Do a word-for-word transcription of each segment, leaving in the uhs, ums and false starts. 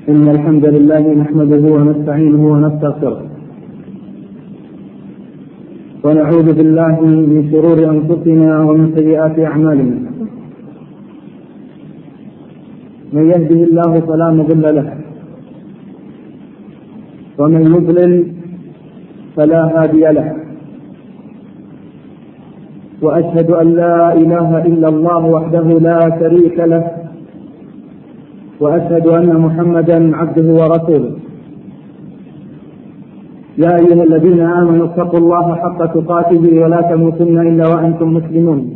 إن الحمد لله نحمده ونستعينه ونستغفره ونعوذ بالله من شرور أنفسنا ومن سيئات أعمالنا. من يهده الله فلا مضل له ومن يضلل فلا هادي له، وأشهد أن لا إله إلا الله وحده لا شريك له، وأشهد أن محمدا عبده ورسوله. يا أيها الذين آمنوا اتقوا الله حق تقاته ولا تموتن إلا وأنتم مسلمون.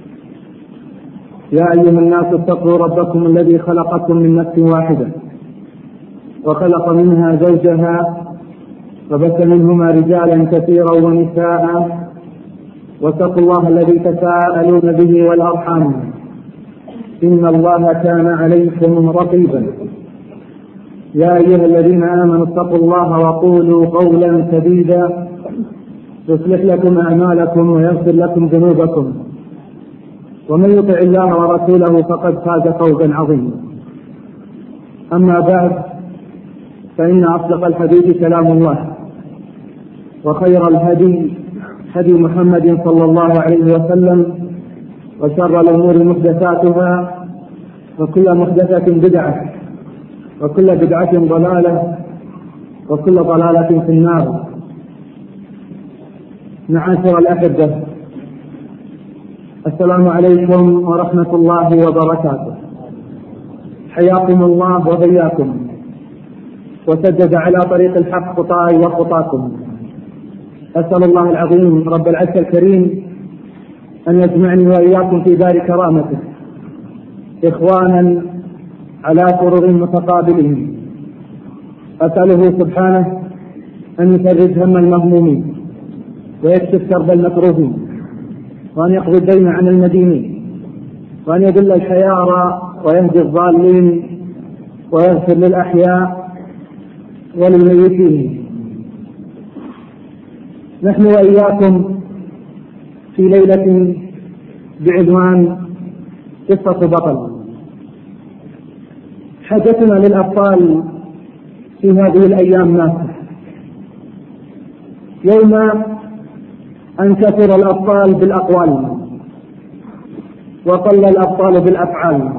يا أيها الناس اتقوا ربكم الذي خلقكم من نفس واحدة وخلق منها زوجها وبث منهما رجالا كثيرا ونساء، واتقوا الله الذي تساءلون به والأرحام إن الله كان عليكم رقيبا. يا أيها الذين آمنوا اتقوا الله وقولوا قولا سديدا يصلح لكم أعمالكم ويغفر لكم ذنوبكم، ومن يطع الله ورسوله فقد فاز فوزا عظيما. أما بعد، فإن أصدق الحديث كلام الله، وخير الهدي هدي محمد صلى الله عليه وسلم، وشر الأمور محدثاتها، وكل محدثة بدعة، وكل بدعة ضلالة، وكل ضلالة في النار. معاشر الأحبة، السلام عليكم ورحمة الله وبركاته. حياكم الله وبياكم، وسدد على طريق الحق خطاي وخطاكم. أسأل الله العظيم رب العرش الكريم أن يجمعني وإياكم في دار كرامته إخوانا على سرر متقابلين. أسأله سبحانه أن يفرج هم المهمومين، ويكشف كرب المكروهين، وأن يقضي الدين عن المدينين، وأن يذل الحيارى ويهدي الضالين، ويغفر للأحياء وللميتين. نحن وإياكم في ليلة بعنوان قصة بطل. حاجتنا للأبطال في هذه الأيام ماسة. يوم أن كثر الأبطال بالأقوال وقل الأبطال بالأفعال.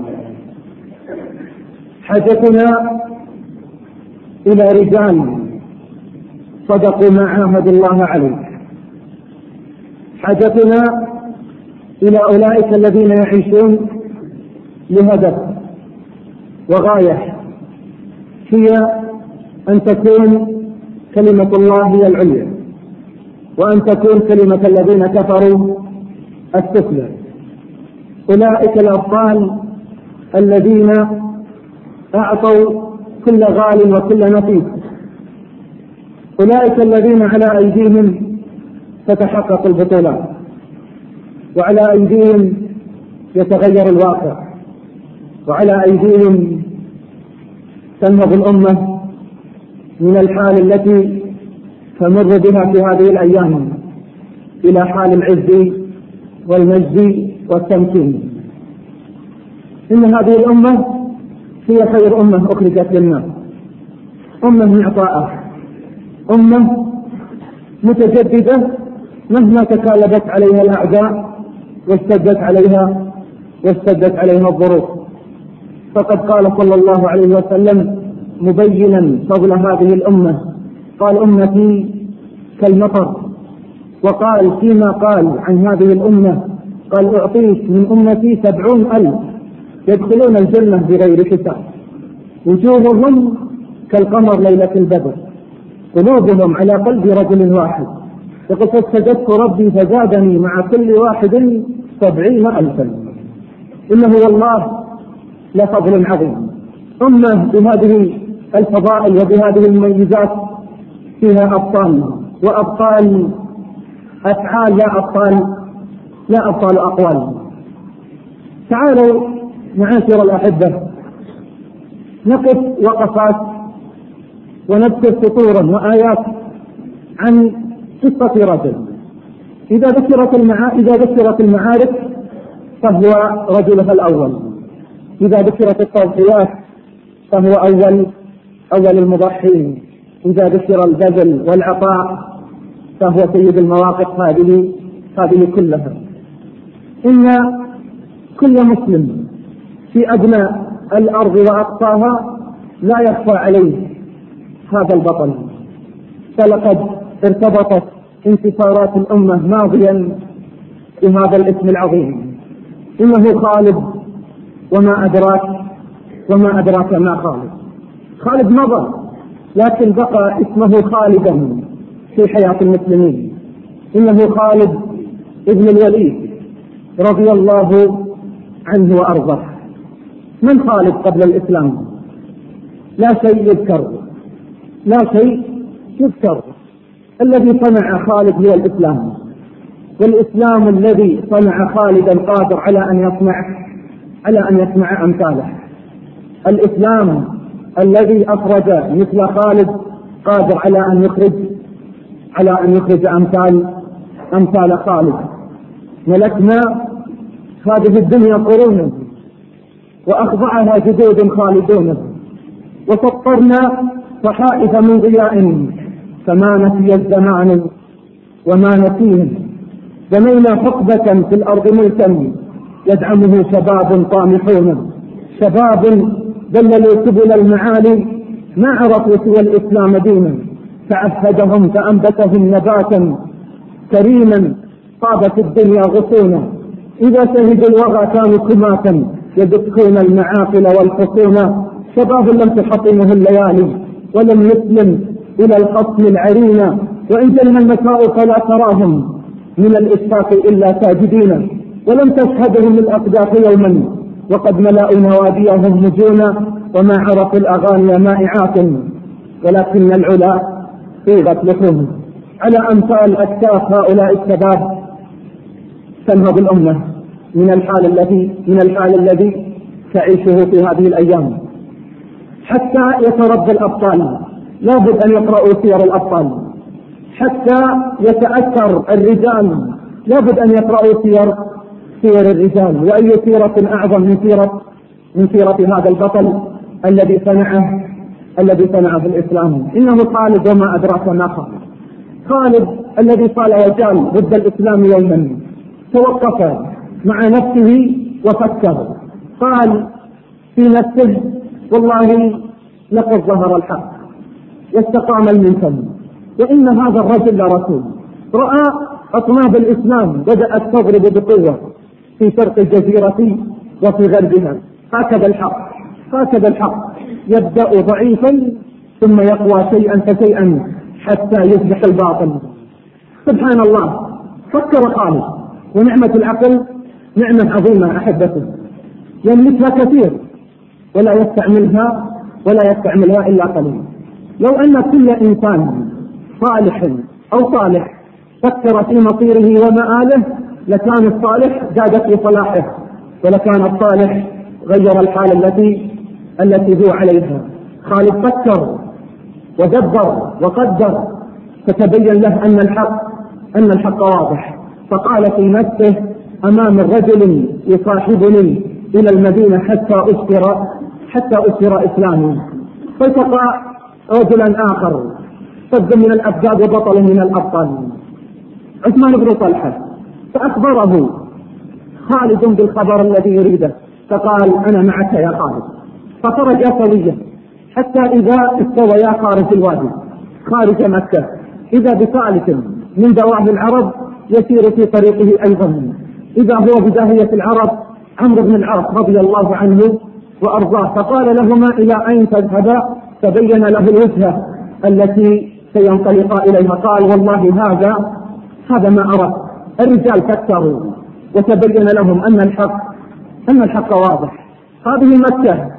حاجتنا إلى رجال صدقوا ما عاهدوا الله عليه. حاجتنا إلى أولئك الذين يعيشون لهدف وغاية، هي أن تكون كلمة الله هي العليا، وأن تكون كلمة الذين كفروا السفلى. أولئك الأبطال الذين أعطوا كل غال وكل نفيس، أولئك الذين على أيديهم تتحقق البطولات، وعلى أيديهم يتغير الواقع، وعلى أيديهم تنهض الأمة من الحال التي تمر بها في هذه الأيام إلى حال العز والمجد والتمكين. إن هذه الأمة هي خير أمة أخرجت للناس، أمة معطاءة، أمة متجددة مهما تكالبت عليها الأعداء واشتدت عليها واشتدت عليها الظروف. فقد قال صلى الله عليه وسلم مبينا فضل هذه الأمة، قال أمتي كالمطر، وقال فيما قال عن هذه الأمة قال أعطيت من أمتي سبعون ألف يدخلون الجنة بغير حساب، وجوههم كالقمر ليلة البدر، قلوبهم على قلب رجل واحد. يقول فاستجبت ربي فزادني مع كل واحد سبعين ألفا. إنه والله لفضل عظيم. أمة بهذه الفضائل وبهذه المميزات فيها أبطال، وأبطال أفعال لا أبطال لا أبطال أقوال. تعالوا معاشر الأحبة نقف وقفات ونذكر سطورا وآيات عن قصة رجل. إذا ذكرت المعارك إذا ذكرت المعارك فهو رجلها الأول، إذا ذكرت التضحيات فهو أول أول المضحين إذا ذكر البذل والعطاء فهو سيد المواقف هذه هذه كلها. إن كل مسلم في أدنى الأرض وأقصاها لا يخفى عليه هذا البطل، فلقد ارتبطت انتصارات الأمة ماضيا بهذا الاسم العظيم. إنه خالد، وما أدراك وما أدراك ما خالد. خالد مضى لكن بقى اسمه خالدا في حياة المسلمين. إنه خالد ابن الوليد رضي الله عنه وأرضاه. من خالد قبل الإسلام؟ لا شيء يذكر، لا شيء يذكر. الذي صنع خالد هو الإسلام، والإسلام الذي صنع خالدا قادر على أن يصنع على أن يصنع أمثاله. الإسلام الذي أخرج مثل خالد قادر على أن يخرج على أن يخرج أمثال أمثال خالد. ملكنا هذه الدنيا قرونا وأخضعها جدود خالدون، وسطرنا صحائف من ضياء فما نسي الزمان وما نسيه. بنينا حقبة في الأرض ملكا يدعمه شباب طامحون، شباب ذللوا سبل المعالي ما عرفوا سوى الإسلام دينا، فعهدهم فأنبتهم نباتا كريما طابت الدنيا غصونا. إذا شهدوا الوغى كانوا كماتا يدكون المعاقل والحصون. شباب لم تحطمه الليالي ولم يسلم إلى الخصم العرينا، وإن جلها المساء فلا تراهم من الإشفاق إلا ساجدين. ولم تشهدهم الأقداح يوما وقد ملأوا نواديهم مجونا، وما عرفوا الأغاني مائعات ولكن العلا صيغت لحوم. على أمثال أكتاف هؤلاء الشباب تنهض الأمة من الحال الذي من الحال الذي تعيشه في هذه الأيام. حتى يتربى الأبطال لابد أن يقرأوا سير الأبطال، حتى يتأثر الرجال لابد أن يقرأوا سير سير الرجال. وأي سيرة أعظم من سيرة من سيرة هذا البطل الذي صنعه الذي صنعه في الإسلام. إنه خالد وما أدراك ما خالد. خالد الذي قال وجال ضد الإسلام يوما، توقف مع نفسه وفكر، قال في نفسه والله لقد ظهر الحق واستقام المنكر، وإن هذا الرجل لرسول. رأى أطناب الإسلام بدأت تضرب بقوة في شرق الجزيرة وفي غربها. هكذا الحق هكذا الحق يبدأ ضعيفا ثم يقوى شيئا فشيئا حتى يصبح الباطل. سبحان الله، فكر خالد، ونعمة العقل نعمة عظيمة أحبته، يملكها كثير ولا يستعملها ولا يستعملها إلا قليل. لو أن كل إنسان صالح أو صالح فكر في مصيره ومآله لكان الصالح زاد في صلاحه، ولكان الصالح غير الحال التي التي هو عليها. خالد فكر ودبر وقدر فتبين له أن الحق أن الحق واضح، فقال في نفسه أمام الرجل يصاحبني إلى المدينة حتى أسر حتى أسر إسلامي. فالتقى رجلا آخر صد من الأبداد وبطل من الأبطال، عثمان بن طلحة، فأخبره خالد بالخبر الذي يريده، فقال أنا معك يا خالد. فخرج سويا حتى إذا استويا خارج الوادي خارج مكة إذا بثالث من دواب العرب يسير في طريقه أيضا، إذا هو بداهية العرب عمرو بن العاص رضي الله عنه وأرضاه، فقال لهما إلى أين تذهبا؟ فبين له الوجهة التي سينطلقا إليها. قال والله هذا هذا ما أردت. الرجال فكروا وتبين لهم أن الحق أن الحق واضح. هذه مكة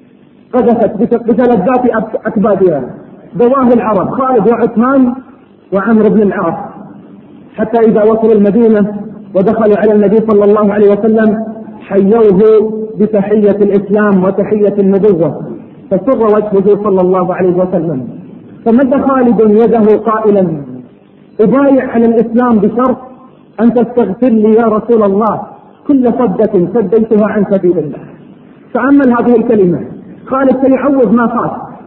قذفت بثلاث أكبادها دواه العرب خالد وعثمان وعمرو بن العاص، حتى إذا وصلوا المدينة ودخلوا على النبي صلى الله عليه وسلم حيوه بتحية الإسلام وتحية النبوة، فسر وجهه صلى الله عليه وسلم. فمد خالد يده قائلا أبايع على الإسلام بشرط أن تستغفر لي يا رسول الله كل صدة سديتها عن سبيل الله. تأمل هذه الكلمة، خالد سيعوض ما فات،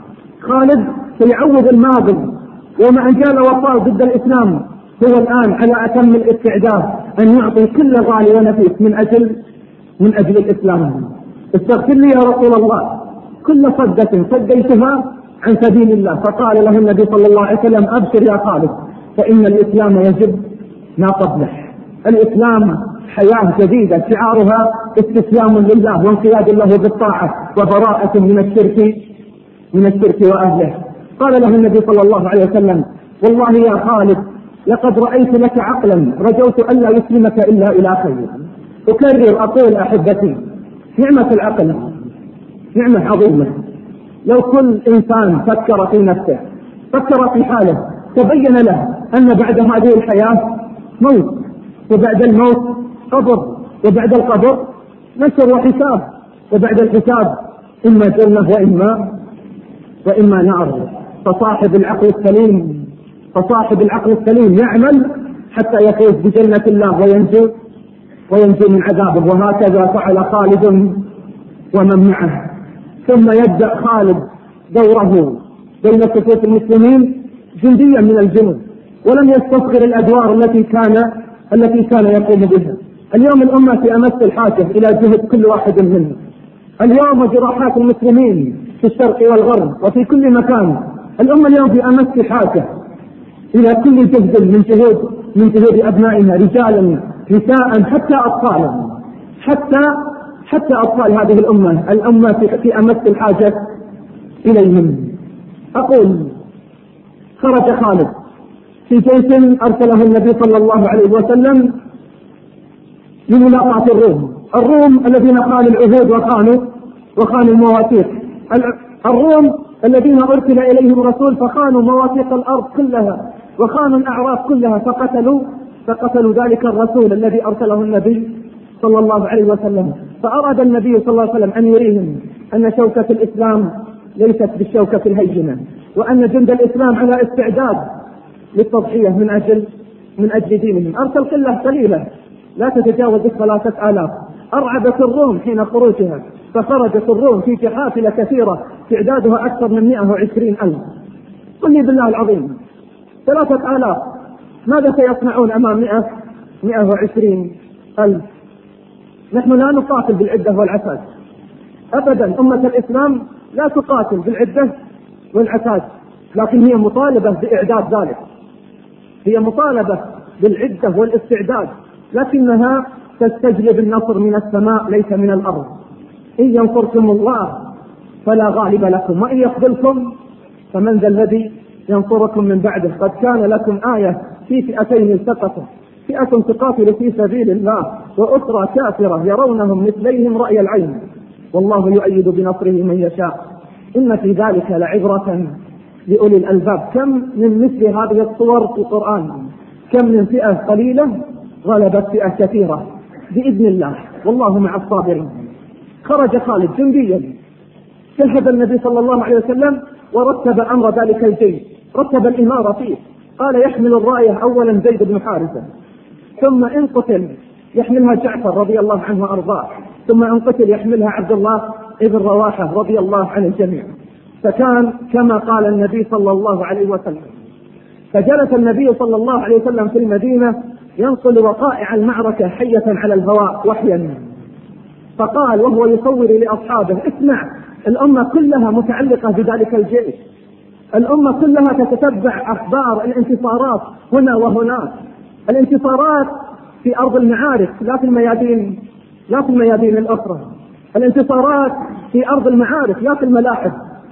خالد سيعوض الماضي يوم أن جال وطال ضد الإسلام. هو الآن على أتم الاستعداد أن يعطي كل غالي ونفيس من أجل من أجل الإسلام. استغفر لي يا رسول الله كل صدة صديتها عن سبيل الله. فقال له النبي صلى الله عليه وسلم أبشر يا خالد فإن الإسلام يجب ما قبله. الإسلام حياة جديدة شعارها استسلام لله وانقياد له بالطاعة وبراءة من الشرك من الشرك وأهله. قال له النبي صلى الله عليه وسلم والله يا خالد لقد رأيت لك عقلا رجوت ألا يسلمك إلا إلى خير. أكرر أقول أحبتي نعمة العقل نعمة عظيمة. لو كل إنسان فكر في نفسه فكر في حاله تبين له أن بعد هذه الحياة موت وبعد الموت قبر وبعد القبر نشر وحساب وبعد الحساب إما جنة وإما وإما نار. فصاحب العقل السليم فصاحب العقل السليم يعمل حتى يفوز بجنة الله وينجو وينجو من عذابه. وهكذا فعل خالد ومن معه. ثم يبدأ خالد دوره بين صفوف المسلمين جنديا من الجنود ولم يستصغر الأدوار التي كان التي كان يقوم بها. اليوم الأمة في أمس الحاجة إلى جهد كل واحد منهم. اليوم جراحات المسلمين في الشرق والغرب وفي كل مكان. الأمة اليوم في أمس حاجة إلى كل جهد من جهود من جهود أبنائها رجالا نساء حتى أطفالا حتى حتى أطفال هذه الأمة. الأمة في, في أمس الحاجة إليهم. أقول خرج خالد في جيش أرسله النبي صلى الله عليه وسلم لملاقاة الروم. الروم الذين خانوا العهود وخانوا وخانوا المواثيق. الروم الذين أرسل إليهم رسول فخانوا مواثيق الأرض كلها وخانوا الأعراف كلها فقتلوا فقتلوا ذلك الرسول الذي أرسله النبي صلى الله عليه وسلم. فأراد النبي صلى الله عليه وسلم أن يريهم أن شوكة الإسلام ليست بالشوكة الهينة وأن جند الإسلام على استعداد للتضحية من أجل من أجل دينهم. أرسل قلة قليلة لا تتجاوز ثلاثة آلاف. أرعبت الروم حين خروجها فخرجت الروم في جحافل كثيرة تعدادها أكثر من مئة وعشرين ألف. قل لي بالله العظيم ثلاثة آلاف ماذا سيصنعون أمام مئة مئة وعشرين ألف؟ نحن لا نقاتل بالعدة والعتاد أبدا. أمة الإسلام لا تقاتل بالعدة والعتاد لكن هي مطالبة بإعداد ذلك. هي مطالبة بالعدة والاستعداد لكنها تستجلب النصر من السماء ليس من الأرض. إن ينصركم الله فلا غالب لكم وإن يخذلكم فمن ذا الذي ينصركم من بعده. قد كان لكم آية في فئتين التقتا فئة تقاتل في سبيل الله وأخرى كافرة يرونهم مثليهم رأي العين والله يؤيد بنصره من يشاء إن في ذلك لعبرة لأولي الألباب. كم من مثل هذه الصور في القرآن كم من فئة قليلة غلبت فئة كثيرة بإذن الله والله مع الصابرين. خرج خالد جنديا شهد النبي صلى الله عليه وسلم ورتب أمر ذلك الجيش رتب الإمارة فيه. قال يحمل الراية أولا زيد بن حارثة ثم إن قتل يحملها جعفر رضي الله عنه وأرضاه ثم إن قتل يحملها عبد الله ابن رواحة رضي الله عن الجميع. فكان كما قال النبي صلى الله عليه وسلم. فجلس النبي صلى الله عليه وسلم في المدينة ينقل وقائع المعركة حية على الهواء وحيا. فقال وهو يصور لأصحابه اسمع الأمة كلها متعلقة بذلك الجيش. الأمة كلها تتتبع أخبار الانتصارات هنا وهناك. الانتصارات في أرض المعارك لا في الميادين لا في الميادين الأخرى. الانتصارات في أرض المعارك لا في الملاعب.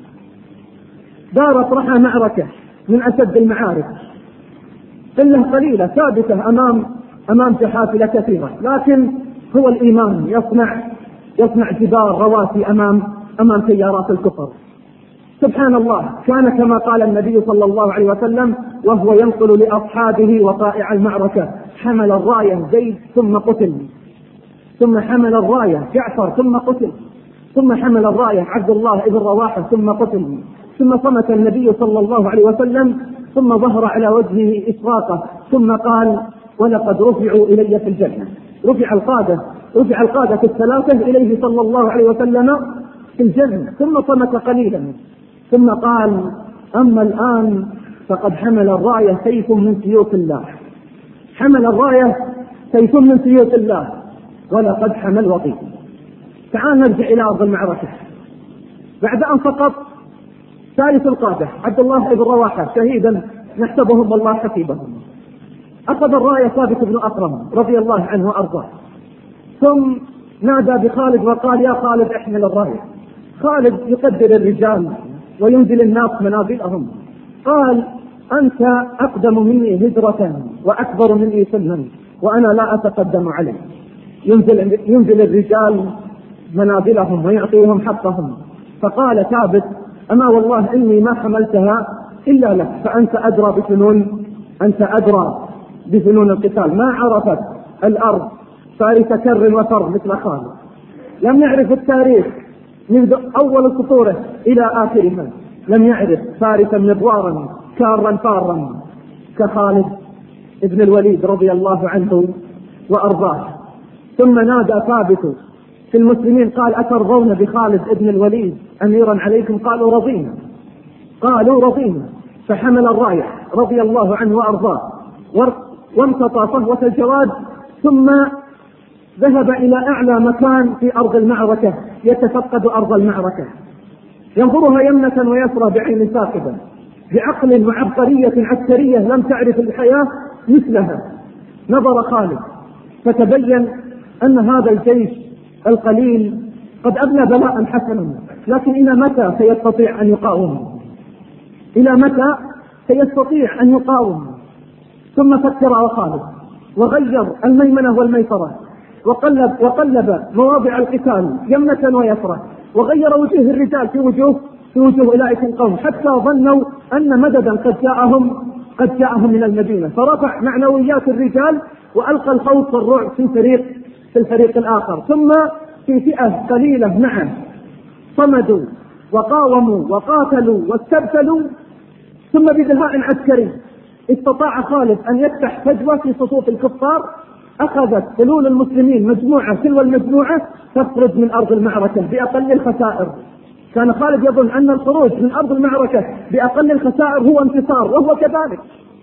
دارت رحى معركة من أشد المعارك قلة قليلة ثابتة أمام أمام جحافل كثيرة لكن هو الإيمان يصنع يصنع جبال رواسي أمام أمام تيارات الكفر. سبحان الله كان كما قال النبي صلى الله عليه وسلم وهو ينقل لأصحابه وقائع المعركة حمل الراية زيد ثم قتل ثم حمل الراية جعفر ثم قتل ثم حمل الراية عبد الله ابن رواحة ثم قتل ثم صمت النبي صلى الله عليه وسلم ثم ظهر على وجهه إشراقة ثم قال ولقد رفعوا إلي في الجنة. رفع القادة رفع القادة الثلاثة إليه صلى الله عليه وسلم في الجنة. ثم صمت قليلا ثم قال: أما الآن فقد حمل الراية سيف من سيوف الله، حمل الراية سيف من سيوف الله ولقد حمل وطي. تعال نرجع إلى أرض المعركة. بعد أن سقط ثالث القادة عبد الله بن رواحة شهيدا نحسبهم الله حسيبهم، أخذ الراية ثابت بن أكرم رضي الله عنه وأرضاه، ثم نادى بخالد وقال: يا خالد احمل الراية. خالد يقدر الرجال وينزل الناس منازلهم، قال: أنت أقدم مني هجرة وأكبر مني سنا وأنا لا أتقدم عليه. ينزل, ينزل الرجال منازلهم ويعطيهم حقهم. فقال ثابت: أما والله إني ما حملتها إلا لك، فأنت أدرى بفنون أنت أدرى بفنون القتال. ما عرفت الأرض فارس كر وفر مثل خالد، لم يعرف التاريخ منذ أول سطوره إلى آخرها، لم يعرف فارسا مضوارا كارا فارا كخالد ابن الوليد رضي الله عنه وأرضاه. ثم نادى ثابت في المسلمين قال: أترضون بخالد ابن الوليد أميرا عليكم؟ قالوا رضينا، قالوا رضينا. فحمل الراية رضي الله عنه وأرضاه وامتطى صهوة الجواد، ثم ذهب إلى أعلى مكان في أرض المعركة يتفقد أرض المعركة، ينظرها يمنة ويسرى بعين ثاقبة، بعقل وعبقرية عسكرية لم تعرف الحياة مثلها. نظر خالد فتبين أن هذا الجيش القليل قد أبلى بلاء حسنا، لكن إلى متى سيستطيع أن يقاوم؟ إلى متى سيستطيع أن يقاوم؟ ثم فكر خالد وغير الميمنة والميسرة وقلب, وقلب مواضع القتال يمنة ويسرى، وغير وجوه الرجال في وجوه في وجوه أولئك القوم، حتى ظنوا أن مددا قد جاءهم قد جاءهم من المدينة، فرفع معنويات الرجال وألقى الخوف والرعب في فريق في الفريق الآخر. ثم في فئة قليلة معه صمدوا وقاوموا وقاتلوا واستبتلوا، ثم بدهاء عسكري استطاع خالد أن يفتح فجوة في صفوف الكفار. أخذت فلول المسلمين مجموعة تلو المجموعة تخرج من أرض المعركة بأقل الخسائر. كان خالد يظن أن الخروج من أرض المعركة بأقل الخسائر هو انتصار، وهو كذلك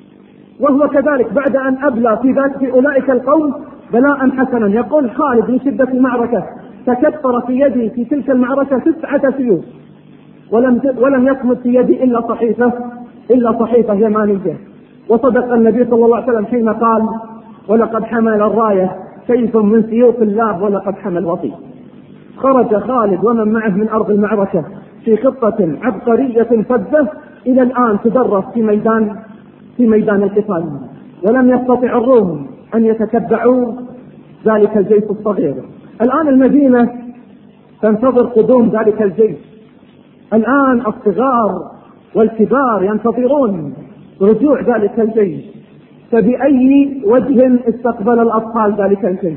وهو كذلك بعد أن أبلى في ذلك في أولئك القوم بلاء حسنا. يقول خالد من شدة المعركة: تكثر في يدي في تلك المعركة تسعة سيوف، ولم ولم يصمد في يدي إلا صحيفة إلا صحيفة يمانية. وصدق النبي صلى الله عليه وسلم حين قال: ولقد حمل الراية سيف من سيوف الله ولقد حمل وطي. خرج خالد ومن معه من أرض المعركة في خطة عبقرية فذة إلى الآن تدرس في ميدان في ميدان القتال، ولم يستطع الروم أن يتتبعوا ذلك الجيش الصغير. الآن المدينة تنتظر قدوم ذلك الجيش، الآن الصغار والكبار ينتظرون رجوع ذلك الجيش. فبأي وجه استقبل الأطفال ذلك الجيش؟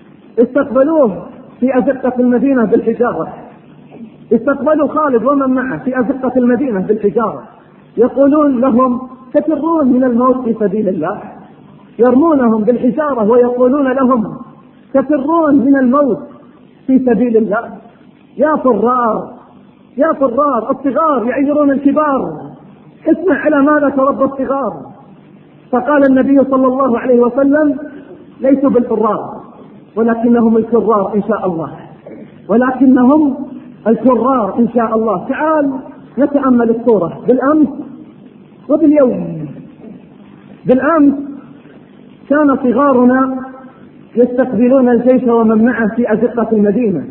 استقبلوه في أزقة المدينة بالحجارة، استقبلوا خالد ومن معه في أزقة المدينة بالحجارة، يقولون لهم: تفرون من الموت في سبيل الله. يرمونهم بالحجارة ويقولون لهم: تفرون من الموت في سبيل الله. يا فرار يا فرار، الصغار يعيرون الكبار، اسمع على ماذا تربى الصغار. فقال النبي صلى الله عليه وسلم: ليسوا بالفرار ولكنهم الكرار إن شاء الله، ولكنهم الكرار إن شاء الله. تعال نتأمل الصورة بالأمس وباليوم. بالأمس كان صغارنا يستقبلون الجيش ومن معه في أزقة المدينة،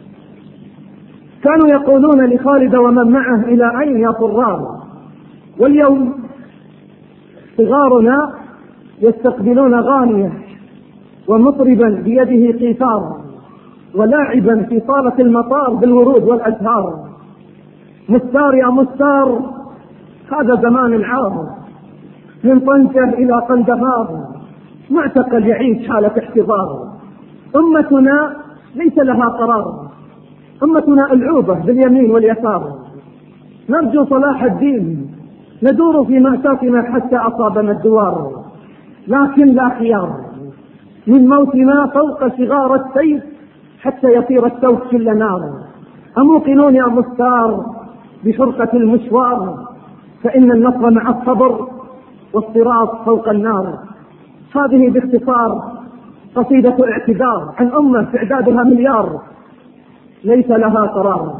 كانوا يقولون لخالد ومن معه: إلى أين يا فرار؟ واليوم صغارنا يستقبلون غانية ومطربا بيده قيثار ولاعبا في صالة المطار بالورود والأزهار. مستار يا مستار، هذا زمان العار، من طنجة إلى قندهار، معتقل يعيش حالة احتضار. أمتنا ليس لها قرار، أمتنا ألعوبة باليمين واليسار، نرجو صلاح الدين، ندور في مأساتنا حتى أصابنا الدوار، لكن لا خيار من موتنا فوق صغار السيف حتى يطير السوف كل نار. أموقنون يا مستار بشرطة المشوار، فإن النصر مع الصبر والصراط فوق النار. هذه باختصار قصيدة اعتذار عن أمة تعدادها مليار ليس لها قرار.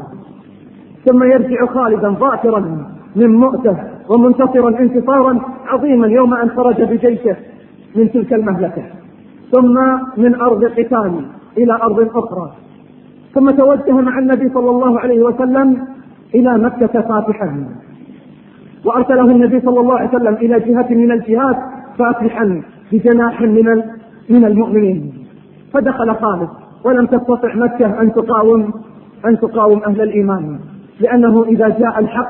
ثم يرجع خالدا ظافرا من مؤته ومنتصرا انتصارا عظيما يوم أن خرج بجيشه من تلك المهلكة، ثم من أرض قتال إلى أرض أخرى، ثم توجه مع النبي صلى الله عليه وسلم إلى مكة فاتحا، وأرسله النبي صلى الله عليه وسلم إلى جهة من الجهات فاتحا بجناح من من المؤمنين. فدخل خالد ولم تستطع مكة أن تقاوم أن تقاوم أهل الإيمان، لأنه إذا جاء الحق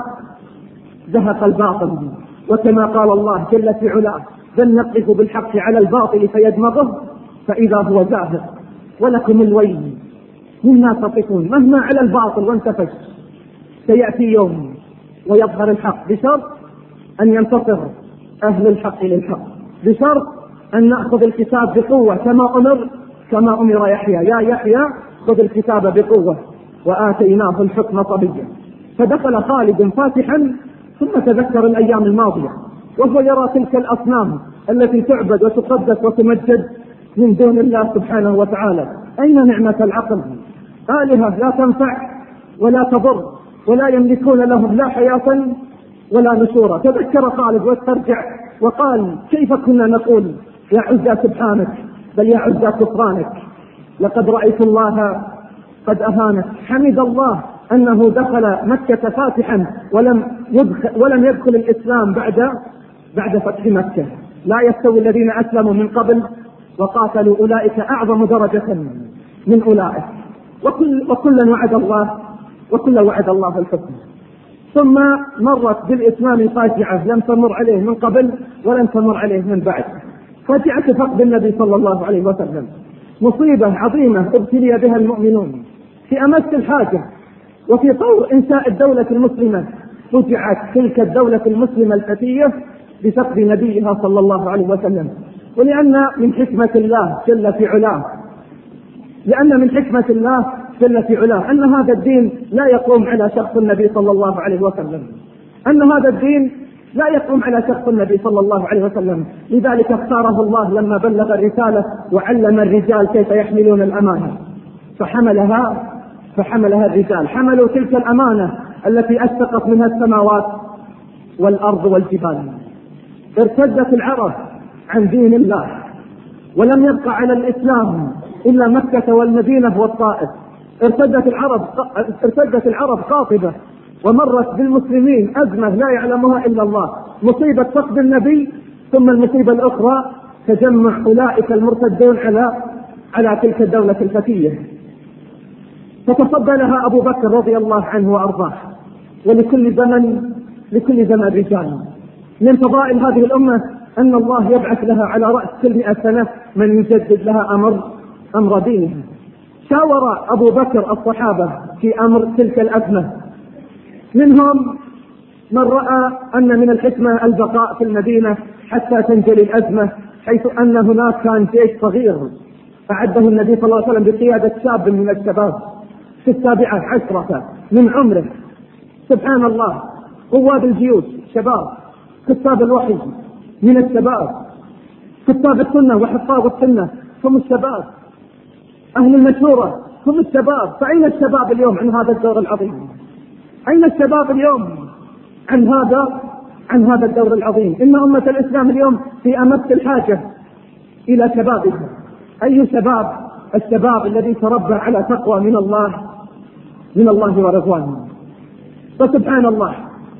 زهق الباطل، وكما قال الله جل في علاه: بل نقذف بالحق على الباطل فيدمغه فإذا هو زاهق ولكم الويل مما تصفون. مهما على الباطل وانتفش سيأتي يوم ويظهر الحق، بشرط أن ينتصر أهل الحق للحق، بشرط أن نأخذ الكتاب بقوة كما أمر كما أمر يحيى: يا يحيى خذ الكتاب بقوة وآتيناه الحكم صبيا. فدخل خالد فاتحا، ثم تذكر الأيام الماضية وهو يرى تلك الأصنام التي تعبد وتقدس وتمجد من دون الله سبحانه وتعالى. أين نعمة العقل؟ آلهة لا تنفع ولا تضر ولا يملكون لهم لا حياة ولا نشورا. تذكر خالد واسترجع وقال: كيف كنا نقول يا عزى سبحانك، بل يا عزى كفرانك، لقد رأيت الله قد أهانك. حمد الله أنه دخل مكة فاتحا ولم يدخل, ولم يدخل الإسلام بعد بعد فتح مكة. لا يستوي الذين أسلموا من قبل وقاتلوا أولئك أعظم درجة من أولئك، وكل وكلا وعد الله وكل وعد الله الحسنى. ثم مرت بالإسلام فاجعة لم تمر عليه من قبل ولم تمر عليه من بعد، فاجعة فقد النبي صلى الله عليه وسلم، مصيبة عظيمة ابتلي بها المؤمنون في أمس الحاجة. وفي طور إنشاء الدولة المسلمة فجعت تلك الدولة المسلمة الفتية بفقد نبيها صلى الله عليه وسلم. ولأن من حكمة الله جل في علاه لأن من حكمة الله جل في علاه أن هذا الدين لا يقوم على شخص النبي صلى الله عليه وسلم، أن هذا الدين لا يقوم على شخص النبي صلى الله عليه وسلم. لذلك اختاره الله لما بلغ الرسالة وعلم الرجال كيف يحملون الأمانة، فحملها فحملها الرجال، حملوا تلك الأمانة التي أشتقت منها السماوات والأرض والجبال. ارتدت العرب عن دين الله ولم يبقى على الإسلام إلا مكة والمدينة والطائف. ارتدت العرب ارتدت العرب قاطبة، ومرت بالمسلمين أزمة لا يعلمها إلا الله، مصيبة فقد النبي، ثم المصيبة الأخرى تجمع أولئك المرتدون على على تلك الدولة الفتية. فتصدى لها أبو بكر رضي الله عنه وأرضاه. ولكل زمن لكل زمن رجال. من فضائل هذه الأمة أن الله يبعث لها على رأس كل مئة سنة من يجدد لها أمر أمر دينها. شاور أبو بكر الصحابة في أمر تلك الأزمة، منهم من رأى أن من الحكمة البقاء في المدينة حتى تنجلي الأزمة، حيث أن هناك كان جيش صغير أعده النبي صلى الله عليه وسلم بقيادة شاب من الشباب في السابعة عشرة من عمره. سبحان الله، قواد الجيوش شباب، كتاب الوحي من الشباب، كتاب السنة وحفاظ السنة هم الشباب، أهل المشورة هم الشباب. فأين الشباب اليوم عن هذا الدور العظيم؟ أين الشباب اليوم عن هذا عن هذا الدور العظيم؟ إن أمة الإسلام اليوم في أمس الحاجة إلى شبابها. أي شباب؟ الشباب الذي تربى على تقوى من الله من الله ورضوانه. فسبحان الله،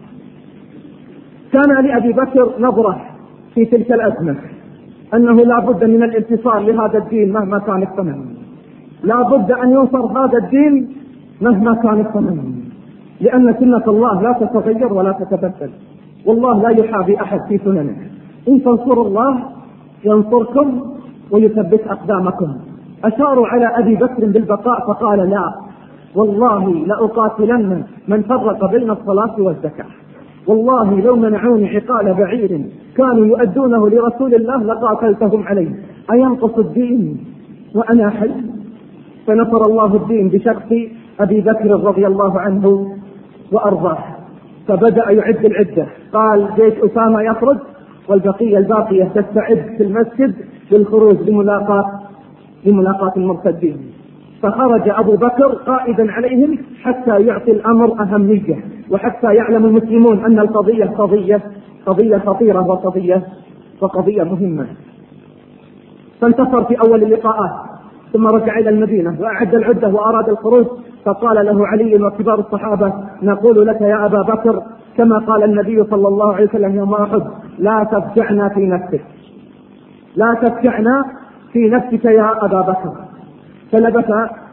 كان لأبي بكر نظرة في تلك الأزمة أنه لا بد من الانتصار لهذا الدين مهما كان الثمن، لا بد أن ينصر هذا الدين مهما كان الثمن، لأن سنة الله لا تتغير ولا تتبدل، والله لا يحابي أحد في سننه. إن تنصروا الله ينصركم ويثبت أقدامكم. أشاروا على أبي بكر بالبقاء فقال: لا والله لأقاتلن من فرق بين الصلاة والزكاة، والله لو منعوني عقال بعير كانوا يؤدونه لرسول الله لقاتلتهم عليه، أينقص الدين وأنا حي؟ فنصر الله الدين بشخص أبي بكر رضي الله عنه وأرضاه. فبدأ يعد العدة، قال جيش أسامة يخرج والبقية الباقية تستعد في المسجد للخروج لملاقاة لملاقاة المرتدين. فخرج أبو بكر قائدا عليهم حتى يعطي الأمر أهمية، وحتى يعلم المسلمون أن القضية قضية قضية خطيرة وقضية وقضية مهمة. فانتصر في أول اللقاءات، ثم رجع إلى المدينة وأعد العدة وأراد الخروج، فقال له علي وكبار الصحابة: نقول لك يا أبا بكر كما قال النبي صلى الله عليه وسلم يوم أحد: لا تفجعنا في نفسك، لا تفجعنا في نفسك يا أبا بكر. فلبث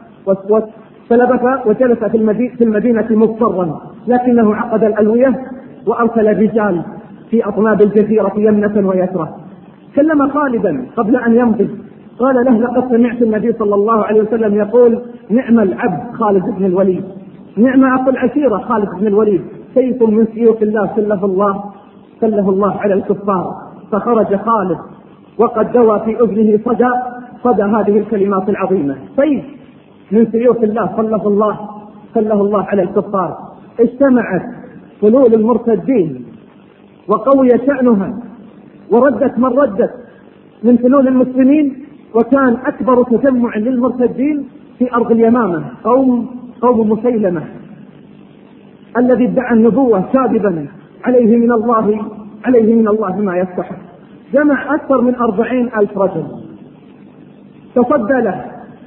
فلبث وجلس في المدينة, في المدينة مضطرا، لكنه عقد الألوية وأرسل الرجال في أطناب الجزيرة يمنة ويسرة. كلم خالدا قبل أن يمضي، قال له: لقد سمعت النبي صلى الله عليه وسلم يقول: نعم العبد خالد بن الوليد، نعم أخو العشيرة خالد بن الوليد، سيف من سيوف الله سله الله سله الله على الكفار. فخرج خالد وقد دوى في أذنه صدى صدى هذه الكلمات العظيمة: سيف من سيوف الله سله الله سله الله على الكفار. اجتمعت فلول المرتدين وقوي شأنها، وردت من ردت من فلول المسلمين، وكان أكبر تجمع للمرتدين في أرض اليمامة قوم قوم مسيلمة الذي ادعى النبوة كاذبا عليه من الله عليه من الله ما يستحق. جمع أكثر من أربعين ألف رجل. تصدى له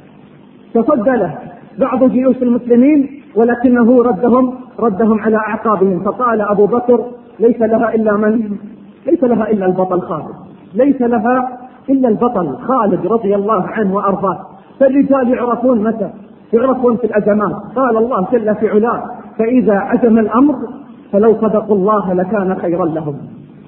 تصدى له بعض جيوش المسلمين، ولكنه ردهم ردهم على أعقابهم. فقال أبو بكر: ليس لها إلا من ليس لها إلا البطل خالد، ليس لها إلا البطل خالد رضي الله عنه وأرضاه. فالرجال يعرفون متى يعرفون في الأزمات. قال الله جل في علاه: فإذا عزم الأمر فلو صدقوا الله لكان خيرا لهم.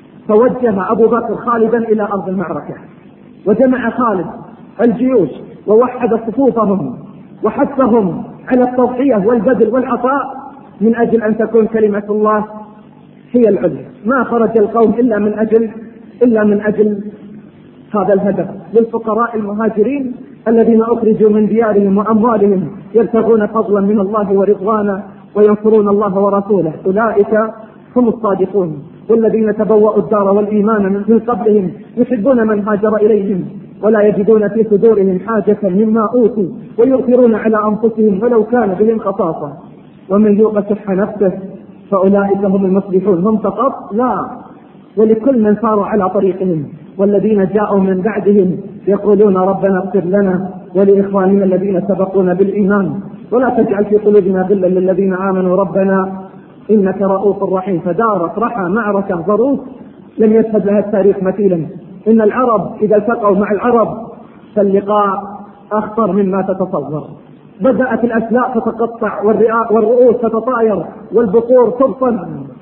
فوجه أبو بكر خالدا إلى أرض المعركة، وجمع خالد الجيوش ووحد صفوفهم وحثهم على التضحية والبذل والعطاء من أجل أن تكون كلمة الله هي العليا. ما خرج القوم إلا من أجل إلا من أجل هذا الهدف. للفقراء المهاجرين الذين أخرجوا من ديارهم وأموالهم يبتغون فضلا من الله ورضوانا وينصرون الله ورسوله، أولئك هم الصادقون. والذين تبوأوا الدار والإيمان من قبلهم يحبون من هاجر إليهم ولا يجدون في صدورهم حاجة مما أوتوا ويؤثرون على أنفسهم ولو كان بهم خصاصة ومن يوق شح نفسه فأولئك هم المفلحون. هم فقط؟ لا، ولكل من ساروا على طريقهم. والذين جاءوا من بعدهم يقولون ربنا اغفر لنا ولإخواننا الذين سبقونا بالإيمان ولا تجعل في قلوبنا غلا للذين آمنوا ربنا إنك رؤوف رحيم. فدارت رحى معركة ضروس لم يشهد لها التاريخ مثيلا. إن العرب إذا التقوا مع العرب فاللقاء أخطر مما تتصور. بدأت الأسلاء تتقطع والرؤوس تتطاير والبقور تبطل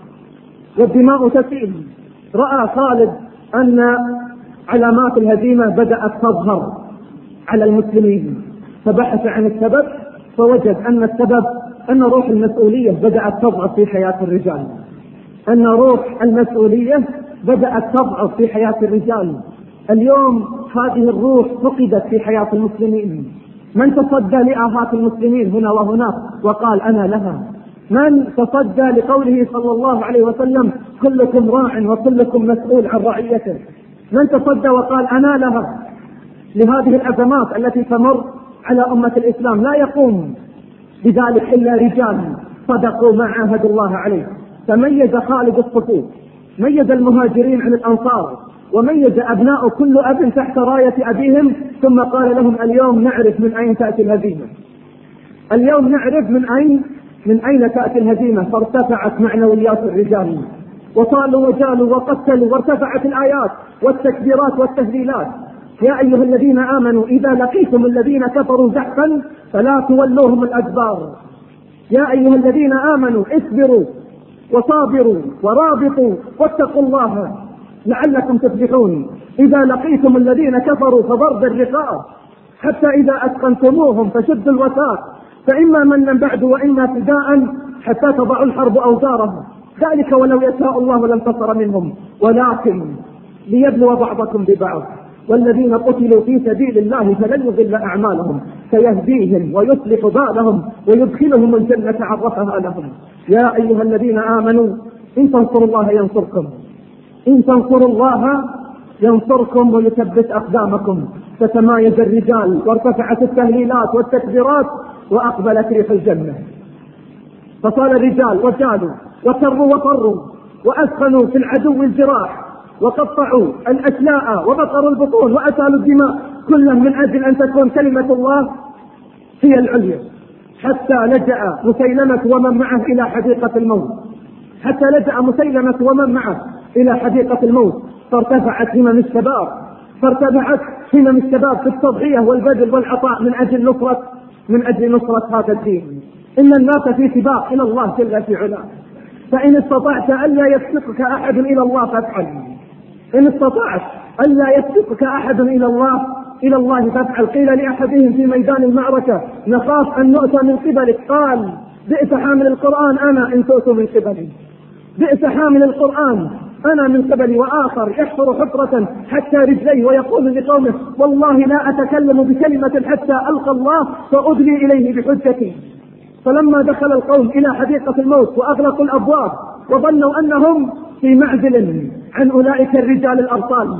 والدماء تسيل. رأى خالد أن علامات الهزيمة بدأت تظهر على المسلمين، فبحث عن السبب فوجد أن السبب أن روح المسؤولية بدأت تضعف في حياة الرجال أن روح المسؤولية بدأت تضعف في حياة الرجال. اليوم هذه الروح فقدت في حياة المسلمين. من تصدى لآهات المسلمين هنا وهناك وقال أنا لها؟ من تصدى لقوله صلى الله عليه وسلم كلكم راع وكلكم مسؤول عن رعيته؟ من تصدى وقال أنا لها لهذه الأزمات التي تمر على أمة الإسلام؟ لا يقوم بذلك إلا رجال صدقوا ما عاهدوا الله عليه. فميز خالد الصفوف، ميز المهاجرين عن الأنصار، وميز أبناء كل أب تحت راية أبيهم، ثم قال لهم اليوم نعرف من أين تأتي الهزيمة اليوم نعرف من أين من أين تأتي الهزيمة. فارتفعت معنويات الرجال وطالوا وجالوا وقتلوا، وارتفعت الآيات والتكبيرات والتهليلات. يا أيها الذين آمنوا إذا لقيتم الذين كفروا زحفا فلا تولوهم الأدبار. يا أيها الذين آمنوا اصبروا وصابروا ورابطوا واتقوا الله لعلكم تفلحون. إذا لقيتم الذين كفروا فضرب الرقاب حتى إذا أثقلتموهم فشدوا الوثاق فإما منا بعد وإما فداء حتى تضع الحرب أوزارها. ذلك ولو يشاء الله لانتصر منهم ولكن ليبلو بعضكم ببعض. والذين قتلوا في سبيل الله فلن يضل أعمالهم سيهديهم ويصلح بالهم ويدخلهم الجنة عرفها لهم. يا أيها الذين آمنوا إن تنصروا الله ينصركم، إن تنصروا الله ينصركم ويثبت أقدامكم. فتمايز الرجال وارتفعت التهليلات والتكبيرات وأقبلت ريح الجنة، فصار الرجال وجالوا وكروا وفروا وأسخنوا في العدو الجراح وقطعوا الأشلاء وبقروا البطون وأسالوا الدماء، كلهم من أجل أن تكون كلمة الله هي العليا، حتى لجأ مسيلمة ومن معه إلى حديقة الموت، حتى لجأ مسيلمة ومن معه إلى حديقة الموت. فارتفعت همم الشباب فارتفعت همم الشباب في التضحية والبذل والعطاء من أجل نصرة من أجل نصرة هذا الدين. إن الناس في سباق إلى الله جل في علاه، فإن استطعت ألا يسبقك أحد إلى الله فافعل، إن استطعت ألا يسبقك أحد إلى الله إلى الله فافعل. قيل لأحدهم في ميدان المعركة نخاف أن نؤتى من قبلك، قال بئس حامل القرآن أنا إن تؤتوا من قبلي، بئس حامل القرآن أنا من قبلي. وآخر يحفر حفرة حتى رجليه ويقول لقومه والله لا أتكلم بكلمة حتى ألقى الله فأدلي إليه بحجتي. فلما دخل القوم إلى حديقة الموت وأغلقوا الأبواب وظنوا أنهم في معزل عن أولئك الرجال الأبطال،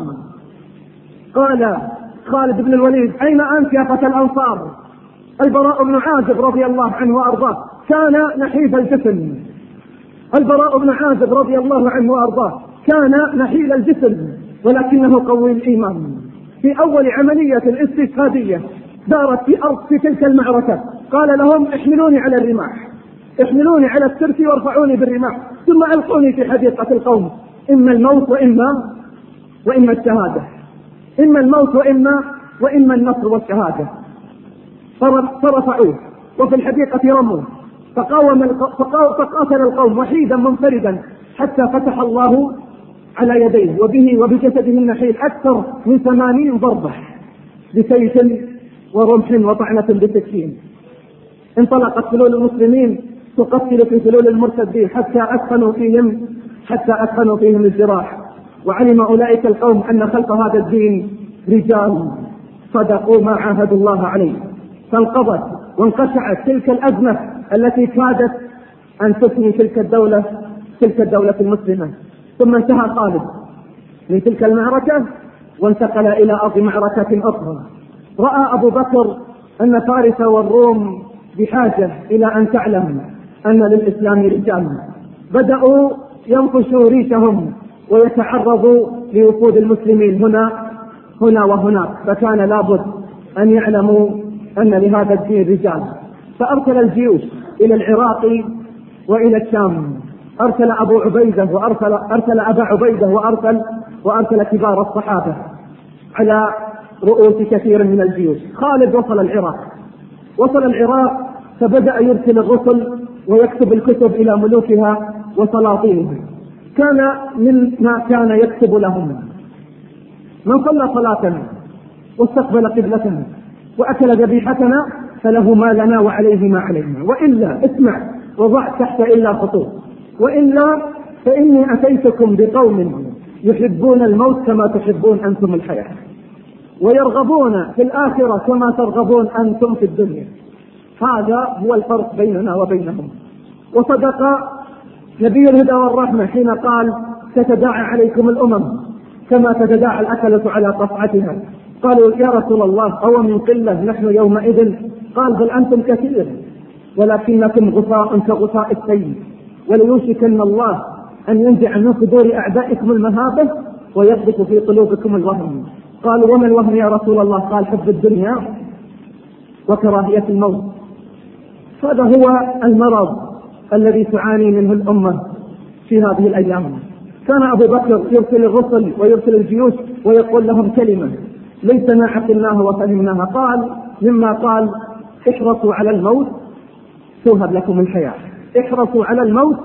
قال خالد بن الوليد أين أنت يا فتى الأنصار؟ البراء بن عازب رضي الله عنه وأرضاه كان نحيف الجسم، البراء بن عازب رضي الله عنه وأرضاه كان نحيل الجسم ولكنه قوي الإيمان. في أول عملية استشهادية دارت في أرض في تلك المعركة قال لهم احملوني على الرماح، احملوني على السرس وارفعوني بالرماح ثم ألقوني في حديقة القوم، إما الموت وإما وإما الشهادة، إما الموت وإما وإما النصر والشهادة. فرفعوه وفي الحديقة رموا، فقاوم فقاتل القوم وحيدا منفردا حتى فتح الله على يديه وبه وبجسده النحيل أكثر من ثمانين ضربة بسيف ورمح وطعنة بسكين. انطلقت فلول المسلمين تقتل في فلول المرتدين حتى أثخنوا فيهم حتى أثخنوا فيهم الجراح. وعلم أولئك القوم أن خلق هذا الدين رجال صدقوا ما عاهدوا الله عليه، فانقضت وانقشعت تلك الأزمة التي كادت أن تثني تلك الدولة تلك الدولة المسلمة. ثم انتهى خالد من تلك المعركة وانتقل إلى أرض معركة أخرى. رأى أبو بكر أن فارس والروم بحاجة إلى أن تعلم أن للإسلام رجال، بدأوا ينقشوا ريشهم ويتعرضوا لوفود المسلمين هنا هنا وهناك، فكان لابد أن يعلموا أن لهذا الدين رجال. فأرسل الجيوش إلى العراق وإلى الشام، أرسل أبو عبيدة وأرسل أرسل أبا عبيدة وأرسل وأرسل كبار الصحابة على رؤوس كثير من الجيوش. خالد وصل العراق وصل العراق فبدأ يرسل الرسل ويكتب الكتب إلى ملوكها وسلاطينها. كان مما كان يكتب لهم من صلى صلاتنا واستقبل قبلتنا وأكل ذبيحتنا فله ما لنا وعليه ما علينا، وإلا اسمع وضع تحت إلا خطوط، وإلا فإني أتيتكم بقوم يحبون الموت كما تحبون أنتم الحياة، ويرغبون في الآخرة كما ترغبون أنتم في الدنيا. هذا هو الفرق بيننا وبينهم. وصدق نبي الهدى والرحمة حين قال تتداعى عليكم الأمم كما تتداعى الأكلة على قطعتها. قالوا يا رسول الله أو من قلة نحن يومئذ؟ قال بل أنتم كثير ولكنكم غثاء كغثاء السيل، وليوشكن الله أن ينزع من صدور أعدائكم المهابة ويقذف في قلوبكم الوهم. قالوا وما الوهم يا رسول الله؟ قال حب الدنيا وكراهية الموت. هذا هو المرض الذي تعاني منه الأمة في هذه الأيام. كان أبو بكر يرسل الرسل ويرسل الجيوش ويقول لهم كلمة ليس ما عقلناها وفهمناها. قال مما قال احرصوا على الموت توهب لكم الحياة، احرصوا على الموت